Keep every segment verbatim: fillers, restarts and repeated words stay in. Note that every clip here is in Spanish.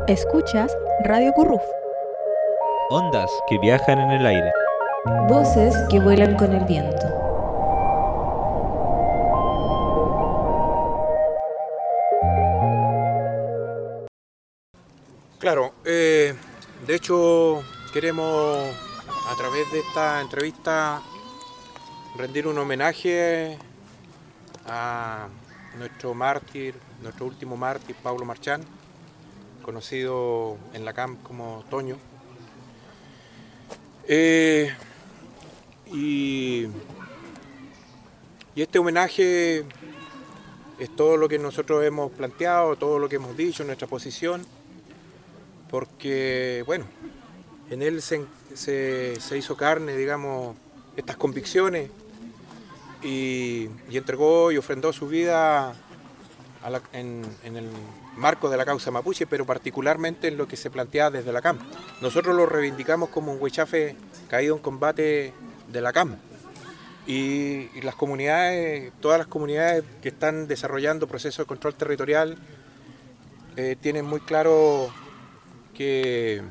Escuchas Radio Curruf. Ondas que viajan en el aire. Voces que vuelan con el viento. Claro, eh, de hecho queremos a través de esta entrevista rendir un homenaje a nuestro mártir, nuestro último mártir, Pablo Marchán, conocido en la C A M como Toño. Eh, y, y este homenaje es todo lo que nosotros hemos planteado, todo lo que hemos dicho, nuestra posición, porque, bueno, en él se, se, se hizo carne, digamos, estas convicciones y, y entregó y ofrendó su vida a la, en, en el marco de la causa mapuche, pero particularmente en lo que se plantea desde la C A M. Nosotros lo reivindicamos como un huichafe caído en combate de la C A M. Y, y las comunidades, todas las comunidades que están desarrollando procesos de control territorial eh, tienen muy claro que,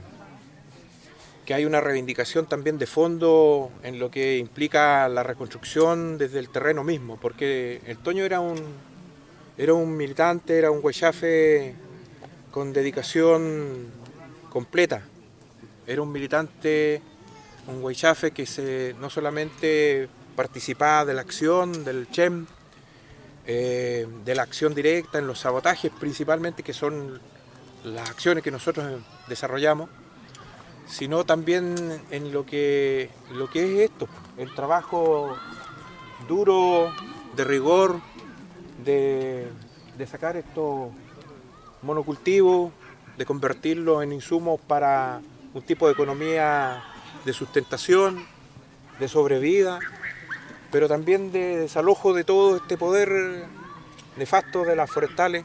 que hay una reivindicación también de fondo en lo que implica la reconstrucción desde el terreno mismo, porque el Toño era un, era un militante, era un huichafe con dedicación completa, era un militante, un huichafe que se, no solamente participaba de la acción, del C H E M, eh, de la acción directa en los sabotajes principalmente, que son las acciones que nosotros desarrollamos, sino también en lo que, lo que es esto, el trabajo duro, de rigor, de, de sacar estos monocultivos, de convertirlos en insumos para un tipo de economía de sustentación, de sobrevida, pero también de desalojo de todo este poder nefasto de las forestales.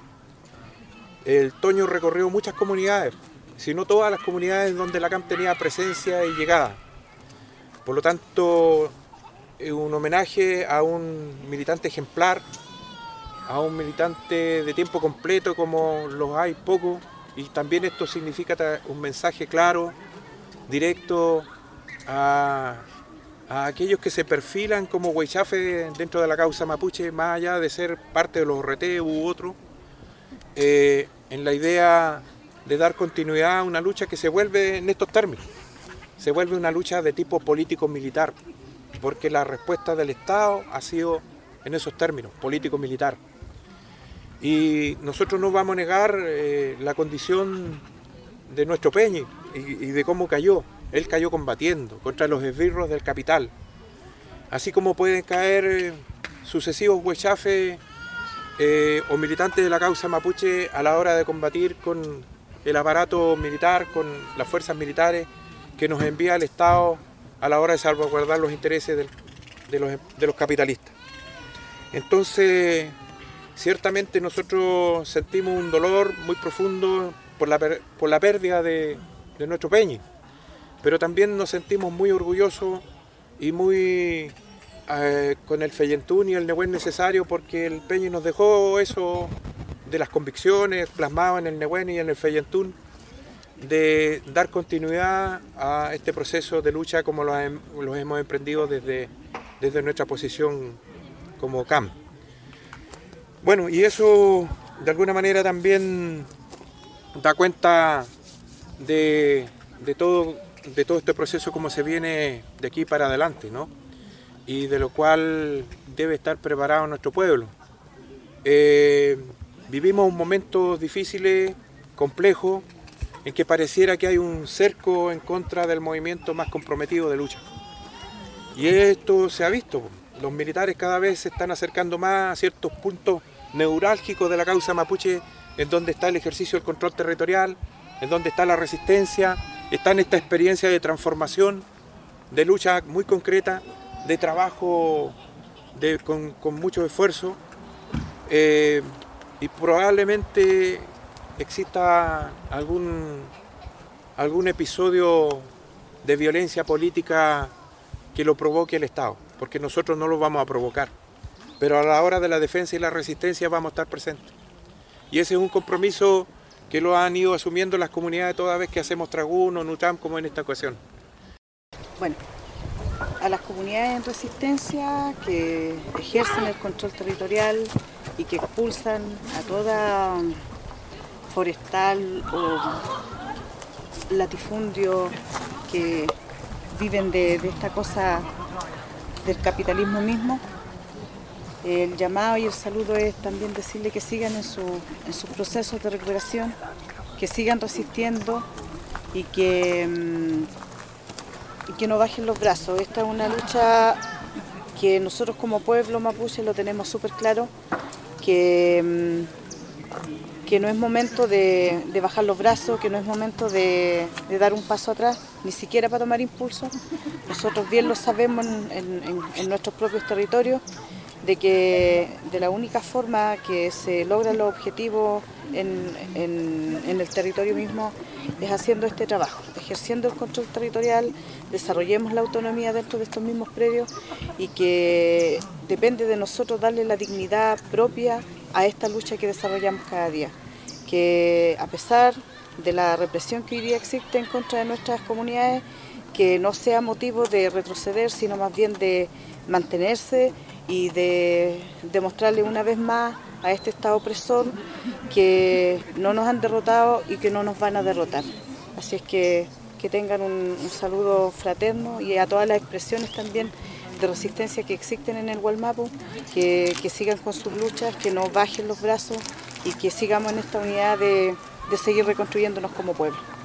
El Toño recorrió muchas comunidades, si no todas las comunidades donde la C A M tenía presencia y llegada. Por lo tanto, es un homenaje a un militante ejemplar, a un militante de tiempo completo como los hay pocos, y también esto significa un mensaje claro, directo a, a aquellos que se perfilan como huichafe dentro de la causa mapuche, más allá de ser parte de los O R T u otro. Eh, en la idea de dar continuidad a una lucha que se vuelve en estos términos, se vuelve una lucha de tipo político-militar, porque la respuesta del Estado ha sido en esos términos, político-militar. Y nosotros no vamos a negar eh, la condición de nuestro Peñi y, y de cómo cayó. Él cayó combatiendo contra los esbirros del capital, así como pueden caer eh, sucesivos huichafes Eh, o militantes de la causa mapuche a la hora de combatir con el aparato militar, con las fuerzas militares que nos envía el Estado a la hora de salvaguardar los intereses del, de, los, de los capitalistas. Entonces, ciertamente nosotros sentimos un dolor muy profundo por la, por la pérdida de, de nuestro Peñi, pero también nos sentimos muy orgullosos y muy Eh, con el feyentún y el Nehuen necesario, porque el Peñi nos dejó eso de las convicciones plasmadas en el Nehuen y en el feyentún, de dar continuidad a este proceso de lucha como lo, hem, lo hemos emprendido desde, desde nuestra posición como C A M. Bueno, y eso de alguna manera también da cuenta de, de, todo, de todo este proceso como se viene de aquí para adelante, ¿no? Y de lo cual debe estar preparado nuestro pueblo. Eh, vivimos momentos difíciles, complejos, en que pareciera que hay un cerco en contra del movimiento más comprometido de lucha. Y esto se ha visto. Los militares cada vez se están acercando más a ciertos puntos neurálgicos de la causa mapuche, en donde está el ejercicio del control territorial, en donde está la resistencia, está en esta experiencia de transformación, de lucha muy concreta, de trabajo de, con, con mucho esfuerzo, eh, y probablemente exista algún, algún episodio de violencia política que lo provoque el Estado, porque nosotros no lo vamos a provocar, pero a la hora de la defensa y la resistencia vamos a estar presentes. Y ese es un compromiso que lo han ido asumiendo las comunidades toda vez que hacemos Traguno, Nutam, como en esta ocasión. Bueno, a las comunidades en resistencia que ejercen el control territorial y que expulsan a toda forestal o latifundio que viven de, de esta cosa del capitalismo mismo, el llamado y el saludo es también decirle que sigan en, su, en sus procesos de recuperación, que sigan resistiendo y que, y que no bajen los brazos. Esta es una lucha que nosotros como pueblo mapuche lo tenemos súper claro, que, que no es momento de, de bajar los brazos, que no es momento de, de dar un paso atrás, ni siquiera para tomar impulso. Nosotros bien lo sabemos en, en, en nuestros propios territorios, de que de la única forma que se logran los objetivos en, en, en el territorio mismo es haciendo este trabajo, ejerciendo el control territorial, desarrollemos la autonomía dentro de estos mismos predios y que depende de nosotros darle la dignidad propia a esta lucha que desarrollamos cada día. Que a pesar de la represión que hoy día existe en contra de nuestras comunidades, que no sea motivo de retroceder, sino más bien de mantenerse y de demostrarle una vez más a este Estado opresor que no nos han derrotado y que no nos van a derrotar. Así es que, que tengan un, un saludo fraterno y a todas las expresiones también de resistencia que existen en el Wallmapu, que, que sigan con sus luchas, que no bajen los brazos y que sigamos en esta unidad de, de seguir reconstruyéndonos como pueblo.